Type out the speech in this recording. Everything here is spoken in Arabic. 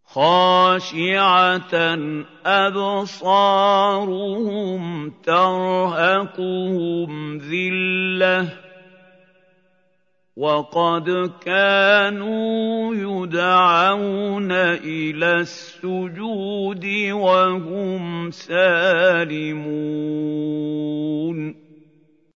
خَاشِعَةً أَبْصَارُهُمْ تَرْهَقُهُمْ ذِلَّةٌ ۖ وَقَدْ كَانُوا يُدْعَوْنَ إِلَى السُّجُودِ وَهُمْ سَالِمُونَ